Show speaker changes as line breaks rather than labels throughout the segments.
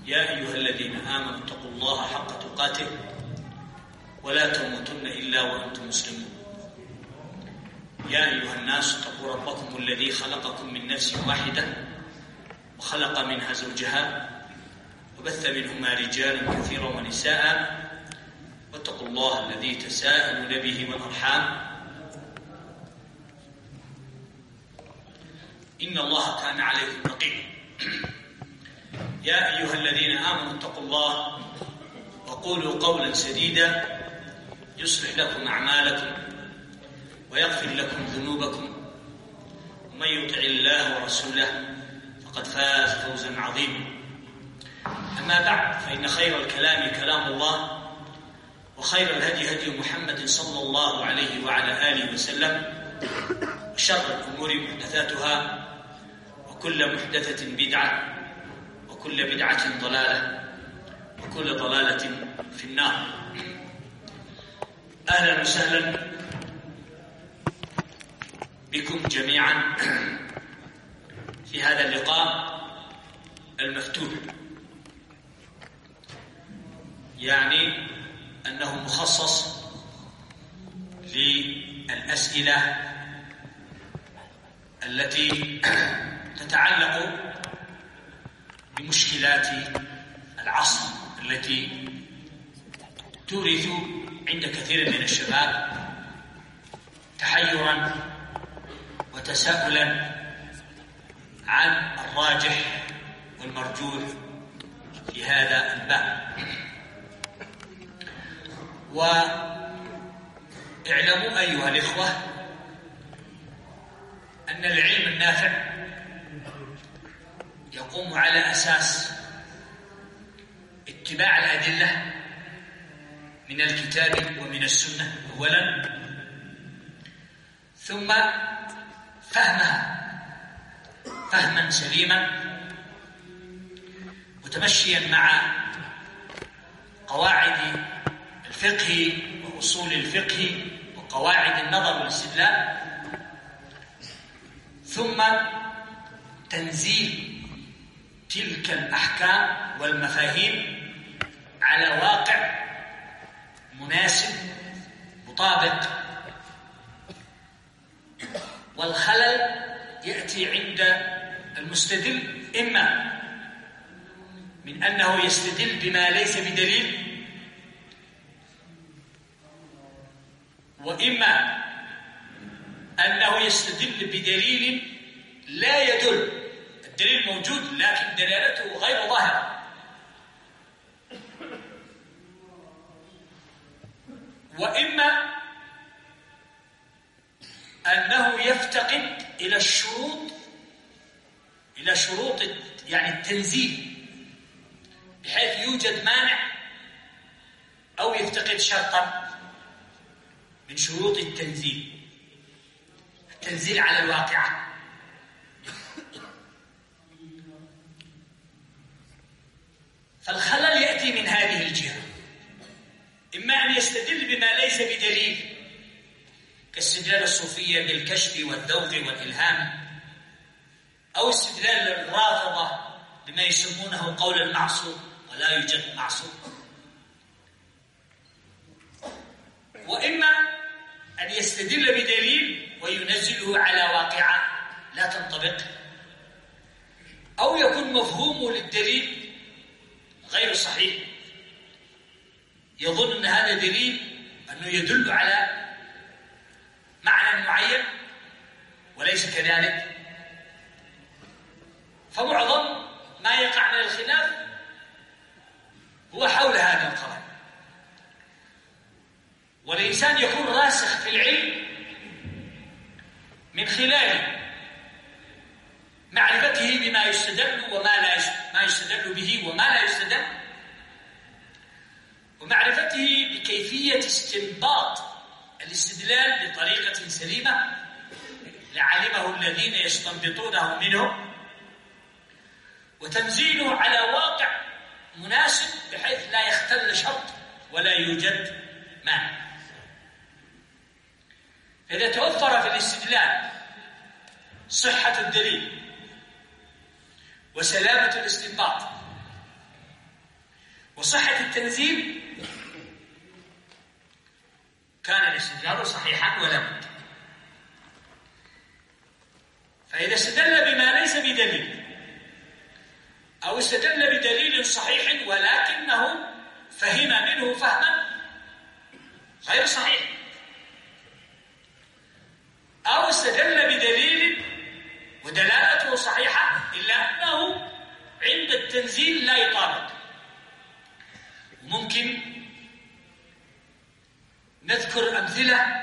يا أيها الذين آمنوا اتقوا الله حق تقاته ولا تموتن إلا وأنتم مسلمون. يا أيها الناس اتقوا ربكم الذي خلقكم من نفس واحدة وخلق منها زوجها وبث منهما رجالا كثيرا ونساء واتقوا الله الذي تساءلون به والأرحام إن الله كان عليكم رقيبا. يا أيها الذين آمنوا اتقوا الله وقولوا قولا سديدا يصلح لكم أعمالكم ويغفر لكم ذنوبكم، ومن يطع الله ورسوله فقد فاز فوزا عظيما. أما بعد، فإن خير الكلام كلام الله، وخير الهدي هدي محمد صلى الله عليه وعلى آله وسلم، وشر الأمور محدثاتها، وكل محدثة بدعة، وكل بدعة ضلالة، وكل ضلالة في النار. أهلا وسهلا بكم جميعا في هذا اللقاء المفتوح، يعني أنه مخصص للأسئلة التي تتعلق بمشكلات العصر التي تورث عند كثير من الشباب تحيرا وتساؤلا عن الراجح والمرجوح في هذا الباب. واعلموا أيها الإخوة أن العلم النافع يقوم على أساس اتباع الأدلة من الكتاب ومن السنة أولا، ثم فهمها فهما سليما متمشيا مع قواعد الفقه وأصول الفقه وقواعد النظر والاستدلال، ثم تنزيل تلك الأحكام والمفاهيم على واقع مناسب مطابق. والخلل يأتي عند المستدل إما من أنه يستدل بما ليس بدليل، وإما أنه يستدل بدليل لا يدل، الدليل موجود لكن دلالته غير ظاهرة، وإما أنه يفتقد إلى شروط يعني التنزيل، بحيث يوجد مانع أو يفتقد شرطا من شروط التنزيل على الواقعة. فالخلل يأتي من هذه الجهة، إما أن يستدل بما ليس بدليل كاستدلال الصوفية بالكشف والذوق والإلهام، أو استدلال الرافضة بما يسمونه قول المعصوم ولا يوجد معصوم، وإما أن يستدل بدليل وينزله على واقعة لا تنطبق، أو يكون مفهومه للدليل غير صحيح، يظن أن هذا دليل أنه يدل على معنى معين وليس كذلك. فمعظم ما يقع من الخلاف هو حول هذا القرار. والإنسان يكون راسخ في العلم من خلال معرفته بما يستدل ما يستدل به وما لا يستدل، ومعرفته بكيفية استنباط الاستدلال بطريقة سليمة لعلمه الذين يستنبطونه منهم، وتنزيله على واقع مناسب بحيث لا يختل شرط ولا يوجد مانع. إذا توفر في الاستدلال صحة الدليل وسلامة الاستنباط وصحة التنزيل كان الاستدلال صحيحا ولا بد. فإذا استدل بما ليس بدليل أو استدل بدليل صحيح ولكنه فهم منه فهما غير صحيح، أو استدل بدليل ودلالته صحيحة إلا أنه عند التنزيل لا يطابق. ممكن نذكر أمثلة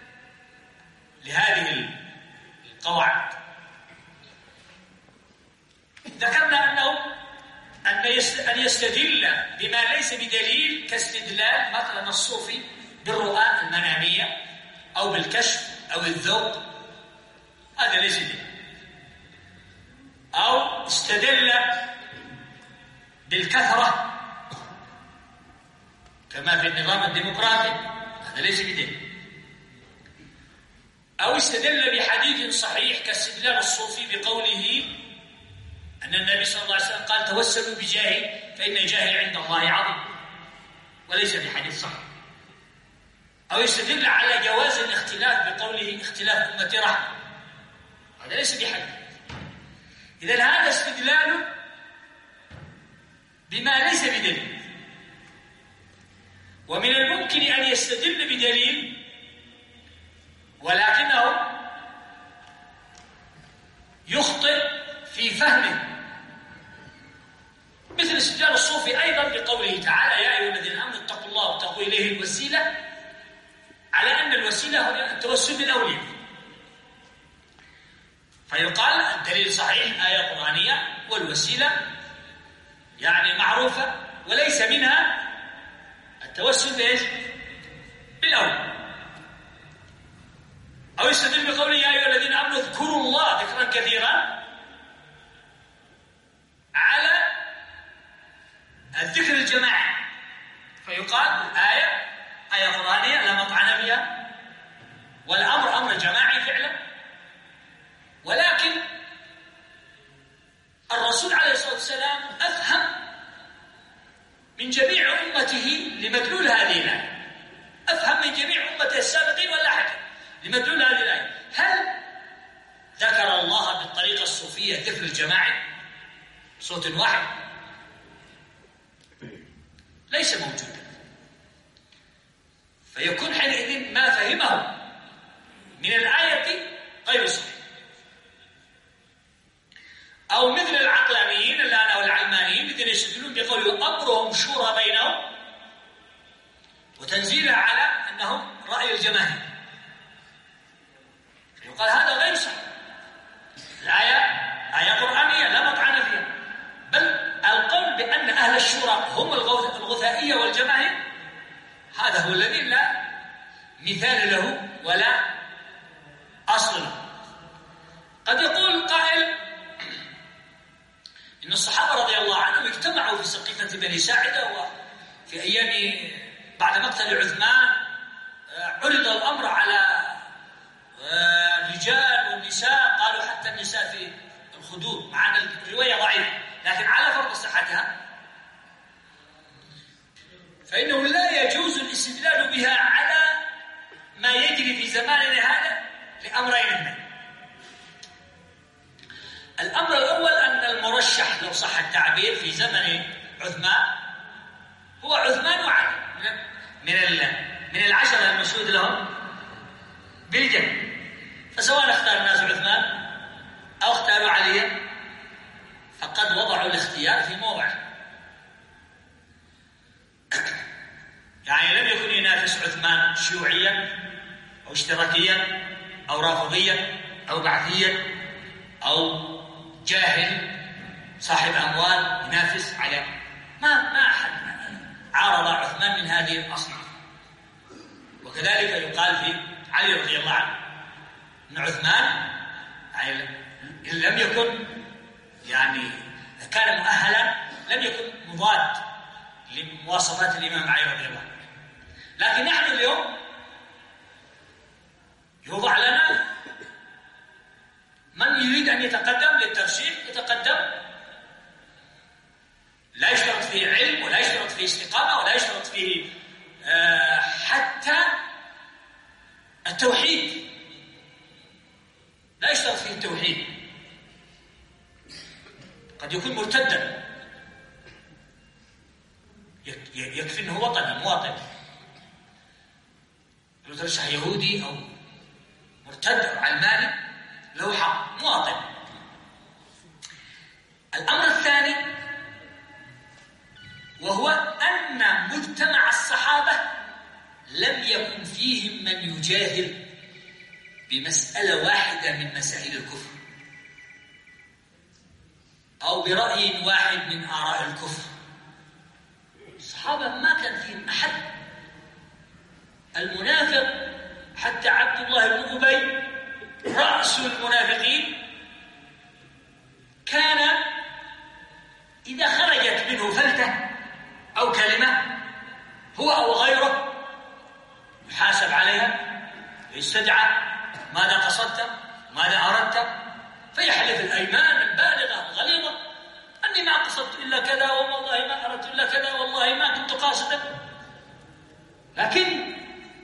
لهذه القواعد. ذكرنا أن يستدل بما ليس بدليل كاستدلال مثلا الصوفي بالرؤى المنامية أو بالكشف أو الذوق، هذا ليس دليل. أو استدل بالكثرة كما في النظام الديمقراطي، هذا ليس بدليل. أو استدل بحديث صحيح كاستدلال الصوفي بقوله أن النبي صلى الله عليه وسلم قال توسلوا بجاهي فإن جاهي عند الله عظيم، وليس بحديث صحيح. أو يستدل على جواز الاختلاف بقوله اختلاف أمتي رحمة، هذا ليس بحديث. إذن هذا استدلال بما ليس بدليل. ومن الممكن أن يستدل بدليل ولكنه يخطئ في فهمه، مثل استدلال الصوفي أيضا بقوله تعالى يا أيها الذين آمنوا اتقوا الله وابتغوا إليه الوسيلة، على أن الوسيلة هو التوسل بالأولياء، فيقال الدليل صحيح آية قرآنية والوسيلة يعني معروفة وليس منها التوسل بإيش؟ بالأولياء. أو يستدل بقوله يا أيها الذين آمنوا اذكروا الله ذكرا كثيرا على الذكر الجماعي، فيقال آية قرآنية لا مطعن فيها، والأمر أمر جماعي فعلا، ولكن الرسول عليه الصلاة والسلام أفهم من جميع أمته لمدلول هذه الآية، أفهم من جميع أمته السابقين واللاحقين لمدلول هذه الآية. هل ذكر الله بالطريقة الصوفية الذكر الجماعي صوت واحد؟ ليس موجودا، فيكون حينئذ ما فهمه من الآية غير صحيح. أو مثل العقلانيين الآن أو العلمانيين الذين يستدلون بقول أمرهم شورى بينهم وتنزيلها على أنهم رأي الجماهير، فيقال هذا غير صحيح. الآية آية قرآنية لا مطعن فيها، بل القول بأن أهل الشورى هم الغثائية والجماهير هذا هو الذي لا مثال له ولا أصل له. قد يقول قائل إن الصحابة رضي الله عنهم اجتمعوا في سقيفة بني ساعدة، وفي أيام بعد مقتل عثمان عرض الأمر على الرجال والنساء، قالوا حتى النساء في الخدود، مع أن الرواية ضعيفة لكن على فرض صحتها، فإنه لا يجوز الاستدلال بها على ما يجري في زماننا هذا لأمرين اثنين. الأمر الأول أن المرشح لو صح التعبير في زمن عثمان هو عثمان وعلي من العشرة المشهود لهم بالجنة، فسواء اختار الناس عثمان أو اختاروا عليا فقد وضعوا الاختيار في موضعه، يعني لم يكن ينافس عثمان شيوعيا أو اشتراكيا أو رافضيا أو بعثيا أو جاهل صاحب أموال ينافس على ما أحد عارض عثمان من هذه الأصناف. وكذلك يقال في علي رضي الله عنه أن عثمان يعني لم يكن يعني كان مؤهلا، لم يكن مضاد لمواصفات الإمام علي رضي الله عنه. لكن نحن اليوم يوضع لنا من يريد أن يتقدم للترشيح يتقدم، لا يشترط فيه علم ولا يشترط فيه استقامة ولا يشترط فيه حتى التوحيد، لا يشترط فيه التوحيد، قد يكون مرتدا، يكفي أنه وطني مواطن، لو ترشح يهودي أو مرتد أو علماني له حق مواطن. الأمر الثاني وهو أن مجتمع الصحابة لم يكن فيهم من يجاهر بمسألة واحدة من مسائل الكفر أو برأي واحد من آراء الكفر. الصحابة ما كان فيهم أحد. المنافق حتى عبد الله بن أبي رأس المنافقين كان إذا خرجت منه فلتة أو كلمة هو أو غيره يحاسب عليها، يستدعى ماذا قصدت ماذا أردت، فيحلف الأيمان البالغة الغليظة أني ما قصدت إلا كذا والله ما أردت إلا كذا والله ما كنت قاصدا. لكن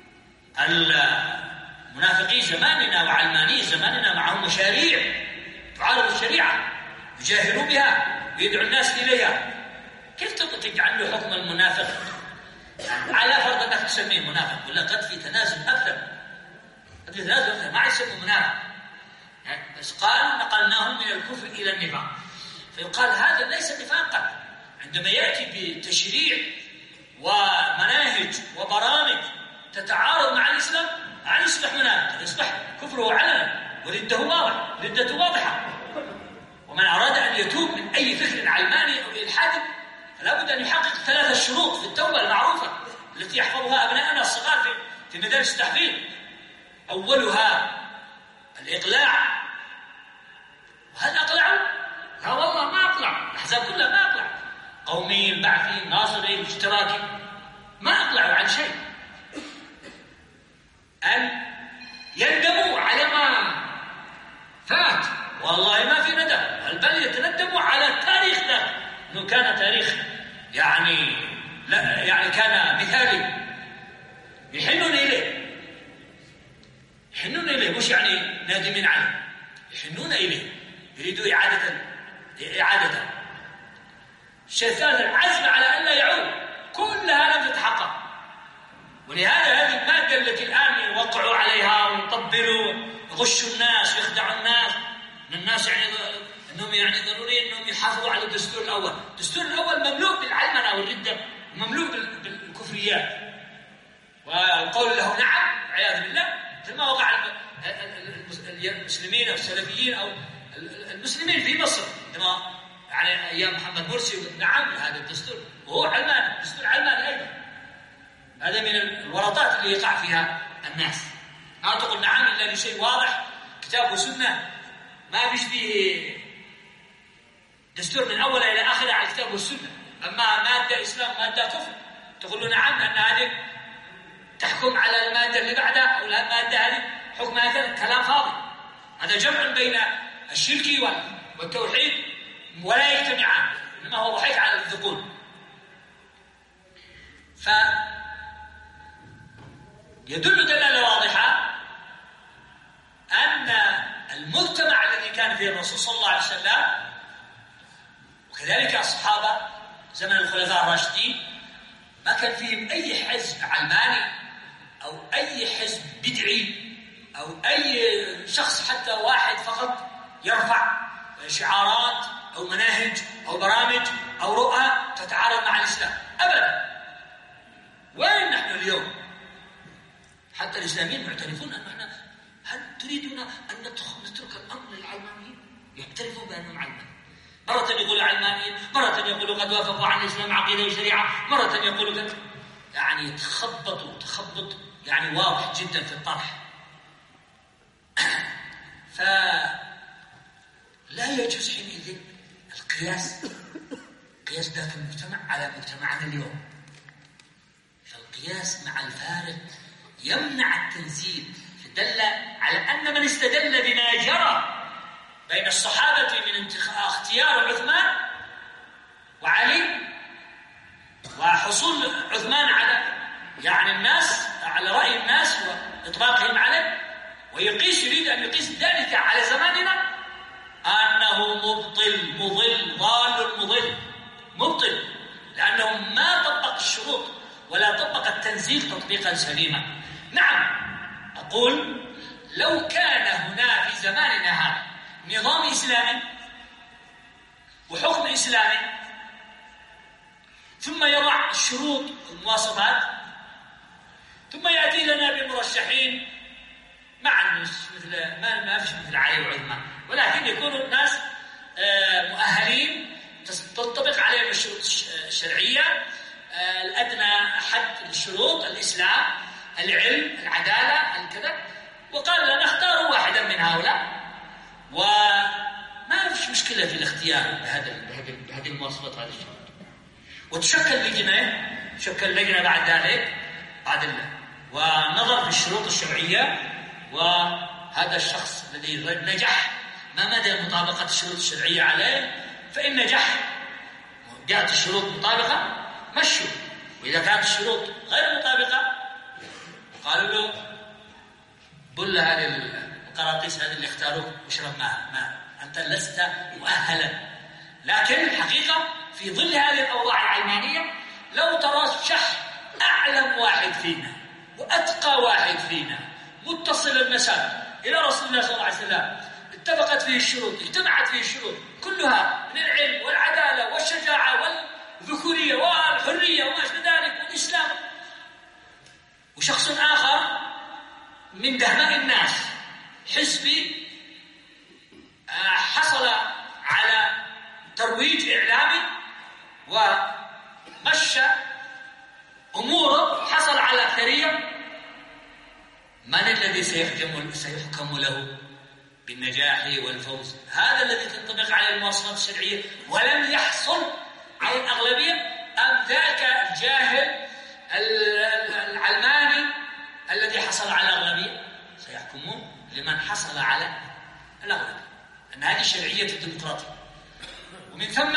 المنافقين زماننا وعلماني زماننا معهم مشاريع تعارض الشريعة يجاهروا بها ويدعو الناس إليها. كيف تجعل له حكم المنافق على فرض أنك تسميه منافق؟ ولا قد في تنازل أكثر، قد في تنازل أكثر، ما يسمى منافق يعني بس قال نقلناهم من الكفر إلى النفاق. فيقال هذا ليس نفاقا عندما يأتي بتشريع ومناهج وبرامج تتعارض مع الإسلام عن يصبح منافق، يصبح كفره علنا ردته واضحة. ومن أراد أن يتوب من أي فكر علماني أو إلحادي فلا بد أن يحقق 3 شروط في التوبة المعروفة التي يحفظها أبناءنا الصغار في مدارس التحفيظ. أولها الإقلاع. وهل أقلعوا؟ لا والله ما أقلع، الأحزاب كلها ما أقلع، قومي البعثي الناصري الاشتراكي ما أقلعوا عن شيء. أن يندموا على ما فات، والله ما في ندم، بل يتندموا على التاريخ ده انه كان تاريخ يعني لا يعني كان مثالي، يحنون اليه مش يعني نادمين عليه، يحنون اليه، يريدوا اعادته. الشيء الثالث العزم على ان لا يعود، كلها لم تتحقق. ولهذا هذه الماده التي الان يوقعوا عليها ويطبلوا يغشوا الناس ويخدعوا الناس يعني انهم يعني ضروري انهم يحافظوا على الدستور الاول. الدستور الاول مملوء بالعلمنه والرده، مملوء بالكفريات، والقول له نعم والعياذ بالله مثل ما وقع المسلمين او السلفيين او المسلمين في مصر عندما يعني ايام محمد مرسي نعم لهذا الدستور وهو علماني، دستور علماني ايضا. هذا من الورطات اللي يقع فيها الناس. ما تقول نعم الا لشيء واضح كتاب وسنه، ما فيش فيه دستور من أوله إلى آخره على الكتاب والسنة. أما مادة إسلام مادة كفر تقول له نعم لأن هذه تحكم على المادة اللي بعدها أو المادة هذه حكمها كذا، كلام فاضي. هذا جمع بين الشرك والتوحيد ولا يجتمعان، إنما هو ضحك على الذقون. فيدل دلالة واضحة أن المجتمع الذي كان فيه الرسول صلى الله عليه وسلم وكذلك الصحابة زمن الخلفاء الراشدين ما كان فيهم أي حزب علماني أو أي حزب بدعي أو أي شخص حتى واحد فقط يرفع شعارات أو مناهج أو برامج أو رؤى تتعارض مع الإسلام أبدا. وين نحن اليوم؟ حتى الإسلاميين معترفون أن نحن هل تريدون أن نترك الأمر للعلمانيين؟ يعترفون بأنهم علمانيين، مرة يقولوا علمانيين، مرة يقولوا قد وافقوا عن الإسلام عقيدة وشريعة، مرة يقولوا كذا، يعني تخبط يعني واضح جدا في الطرح. فلا يجوز حينئذ القياس ذاك المجتمع على مجتمعنا اليوم. فالقياس مع الفارق يمنع التنزيل. دل على أن من استدل بما جرى بين الصحابة من اختيار عثمان وعلي حصول عثمان على يعني الناس، على رأي الناس وإطلاقهم عليه، يريد أن يقيس ذلك على زماننا أنه مبطل مضل ضال مضل مبطل، لأنه ما طبق الشروط ولا طبق التنزيل تطبيقا سليما. نعم، أقول لو كان هنا في زماننا هذا نظام إسلامي وحكم إسلامي ثم يضع الشروط والمواصفات ثم يأتي لنا بمرشحين معا مثل ما فيش مثل علي وعثمان، ولكن يكونوا الناس مؤهلين تنطبق عليهم الشروط الشرعية الأدنى حد الشروط الإسلام العلم العدالة الكذا، وقال لنا اختاروا واحدا من هؤلاء وما فيش مشكلة في الاختيار بهذه المواصفات هذه الشروط، وتشكل لجنة بعد ذلك ونظر في الشروط الشرعية، وهذا الشخص الذي نجح ما مدى مطابقة الشروط الشرعية عليه، فإن نجح جاءت الشروط مطابقة مشوا، وإذا كانت الشروط غير مطابقة قالوا له بل هذه القراطيس هذه اللي اختاروه واشرب ماء أنت لست مؤهلا. لكن الحقيقة في ظل هذه الأوضاع العلمانية لو ترشح أعلم واحد فينا وأتقى واحد فينا متصل المسافة إلى رسول الله صلى الله عليه وسلم، اتفقت فيه الشروط، اجتمعت فيه الشروط كلها من العلم والعدالة والشجاعة والذكورية والحرية وما أشبه ذلك والإسلام، وشخص آخر من دهماء الناس حزبي حصل على ترويج إعلامي ومشى أموره، حصل على أكثرية، من الذي سيحكم له بالنجاح والفوز؟ هذا الذي تنطبق عليه المواصفات الشرعية ولم يحصل على الأغلبية، أم ذاك الجاهل العلماني الذي حصل على الأغلبية؟ سيحكمون لمن حصل على الأغلبية، أن هذه شرعية الديمقراطية. ومن ثم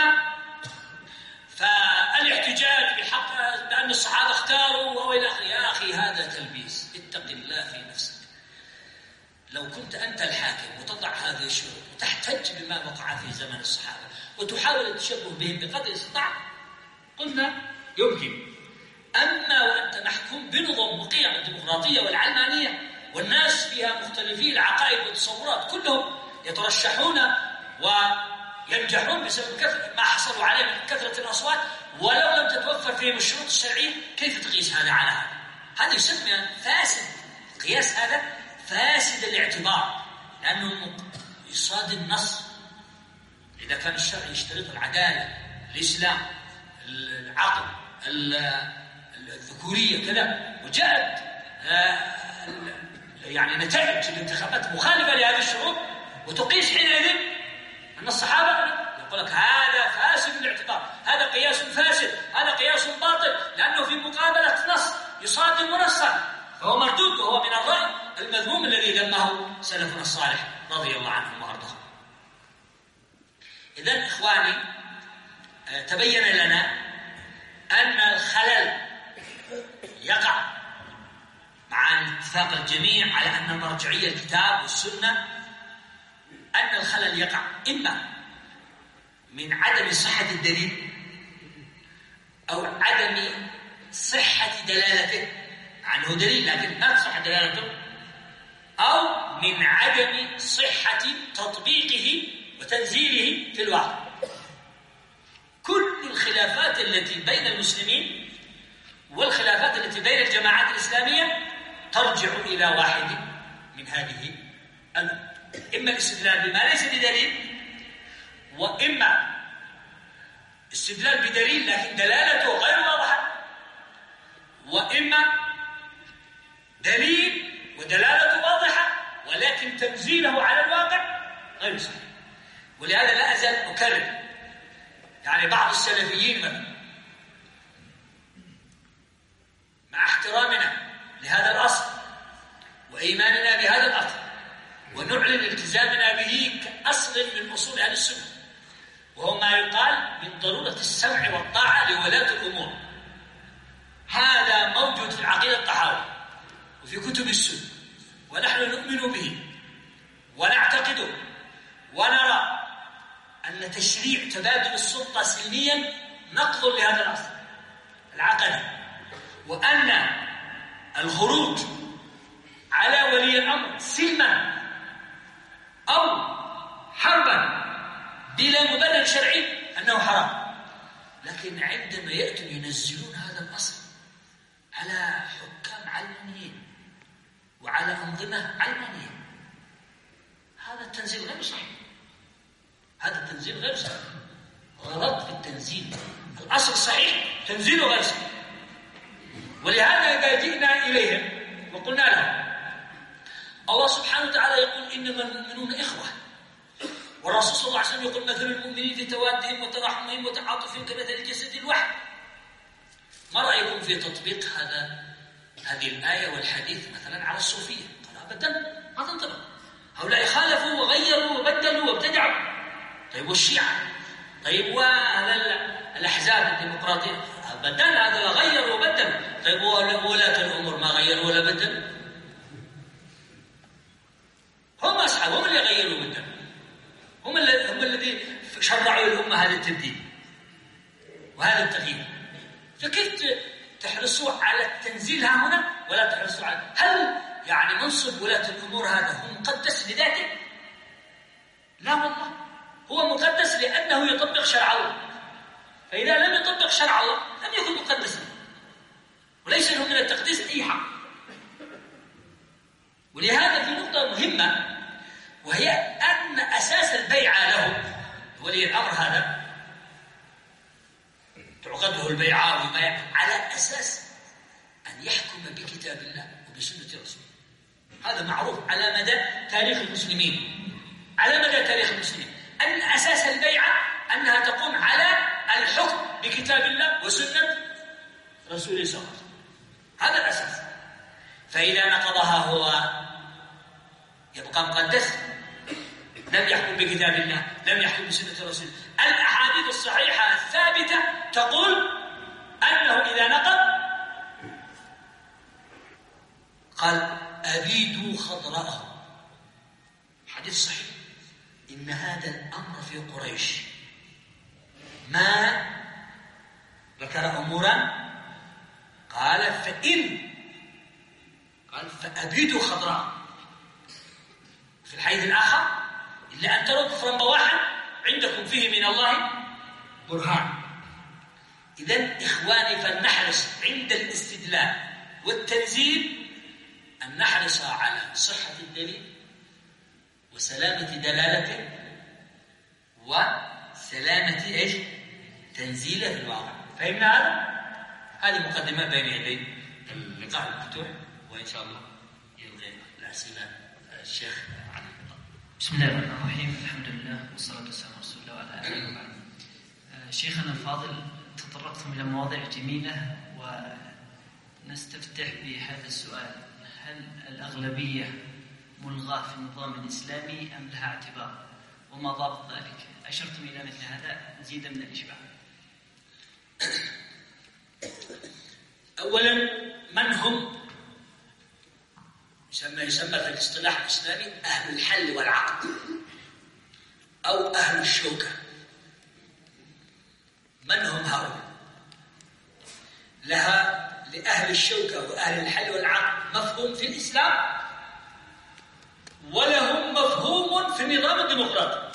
فالاحتجاج بحق بأن الصحابة اختاروا وإلى آخره، يا أخي هذا تلبيس، اتق الله في نفسك. لو كنت أنت الحاكم وتضع هذه الشروط وتحتج بما وقع في زمن الصحابة وتحاول التشبه بهم بقدر الاستطاعة قلنا يمكن، أما وأنت محكوم بنظم وقيم الديمقراطية والعلمانية والناس فيها مختلفي العقائد والتصورات كلهم يترشحون وينجحون بسبب ما حصلوا عليه من كثرة الأصوات، ولو لم تتوفر فيهم الشروط الشرعية كيف تقيس هذا على هذا؟ هذا يسمى فاسد، القياس هذا فاسد الاعتبار، لأنه يصادم النص. إذا كان الشرع يشترط العدالة، الإسلام، العقل، الذكورية كذا، وجاءت يعني نتائج الانتخابات مخالفة لهذه الشروط وتقيس حينئذ أن الصحابة، يقول لك هذا فاسد الاعتبار، هذا قياس فاسد، هذا قياس باطل، لأنه في مقابلة نص يصادم نصا، فهو مردود، وهو من الرأي المذموم الذي ذمه سلفنا الصالح رضي الله عنهم وأرضاهم. إذن إخواني، تبين لنا أن الخلل يقع مع اتفاق الجميع على أن مرجعية الكتاب والسنة، أن الخلل يقع إما من عدم صحة الدليل أو عدم صحة دلالته، عنه دليل لكن ما تصح دلالته، أو من عدم صحة تطبيقه وتنزيله في الواقع. كل الخلافات التي بين المسلمين والخلافات التي بين الجماعات الإسلامية ترجع إلى واحد من هذه الأمور، إما الاستدلال بما ليس بدليل، وإما استدلال بدليل لكن دلالته غير واضحة، وإما دليل ودلالته واضحة ولكن تنزيله على الواقع غير صحيح. ولهذا لا أزال أكرر، يعني بعض السلفيين مثلا مع احترامنا لهذا الأصل وإيماننا بهذا الأصل ونعلن التزامنا به كأصل من أصول أهل السنة، وهو ما يقال من ضرورة السمع والطاعة لولاة الأمور، نقض لهذا الأصل العقدي، وأن الخروج على ولي الأمر سلما أو حربا بلا مبرر شرعي أنه حرام. لكن عندما يأتوا ينزلون هذا الأصل على حكام علمانيين وعلى أنظمة علمانية، هذا التنزيل غير صحيح. هذا التنزيل غير صحيح، غلط في التنزيل. الأصل صحيح، تنزيله غير صحيح. ولهذا إذا جئنا إليهم وقلنا لهم الله سبحانه وتعالى يقول إنما المؤمنون إخوة، والرسول صلى الله عليه وسلم يقول مثل المؤمنين في توادهم وتراحمهم وتعاطفهم كمثل الجسد الواحد. ما رأيكم في تطبيق هذه الآية والحديث مثلا على الصوفية؟ قال أبدا ما تنطبق، هؤلاء خالفوا وغيروا وبدلوا وابتدعوا. طيب والشيعة؟ طيب وهذا الأحزاب الديمقراطية؟ أبدا هذا غيروا وبدلوا. طيب وولاة الأمور ما غيروا ولا بدلوا؟ هم أصحابهم اللي غيروا وبدلوا، هم الذين شرعوا الأمة هذا التبديل وهذا التغيير. فكيف تحرصوا على التنزيل ها هنا ولا تحرصوا على هل يعني منصب ولاة الأمور هذا هو مقدس لذاته؟ لا والله، هو مقدس لأنه يطبق شرع الله، فإذا لم يطبق شرع الله لم يكن مقدسا، وليس له من التقديس أي حق. ولهذا في نقطة مهمة، وهي أن أساس البيعة له ولي الأمر هذا تعقده البيعة والبيع على أساس أن يحكم بكتاب الله وبسنة رسوله. هذا معروف على مدى تاريخ المسلمين، على مدى تاريخ المسلمين أن أساس البيعة أنها تقوم على الحكم بكتاب الله وسنة رسوله صلى الله عليه وسلم. هذا الأساس. فإذا نقضها هو يبقى مقدس، لم يحكم بكتاب الله، لم يحكم بسنة رسوله. الأحاديث الصحيحة الثابتة تقول أنه إذا نقض قال أبيدوا خضراءه. حديث صحيح. إن هذا الأمر في قريش ما ذكر أمورا قال فأبيدوا خضراء. في الحديث الآخر إلا أن تروا كفرا بواحا عندكم فيه من الله برهان. إذن إخواني فلنحرص عند الاستدلال والتنزيل أن نحرص على صحة الدليل وسلامة دلالته وسلامة إيش؟ تنزيله في الواقع. فهمنا هذا؟ هذه مقدمة بين يدي اللقاء المفتوح، وإن شاء الله يلغي الأسئلة الشيخ علي.
بسم الله الرحمن الرحيم، الحمد لله والصلاة والسلام على رسول الله وعلى آله وصحبه. شيخنا الفاضل، تطرقتم إلى مواضيع جميلة، ونستفتح بهذا السؤال: هل الأغلبية ملغاة في النظام الإسلامي أم لها اعتبار؟ وما ضابط ذلك؟ أشرتم إلى مثل هذا مزيدا من الإشباع.
أولا، من هم يسمى في الاصطلاح الإسلامي أهل الحل والعقد أو أهل الشوكة؟ من هم هؤلاء؟ لأهل الشوكة وأهل الحل والعقد مفهوم في الإسلام، ولهم مفهوم في النظام الديمقراطي.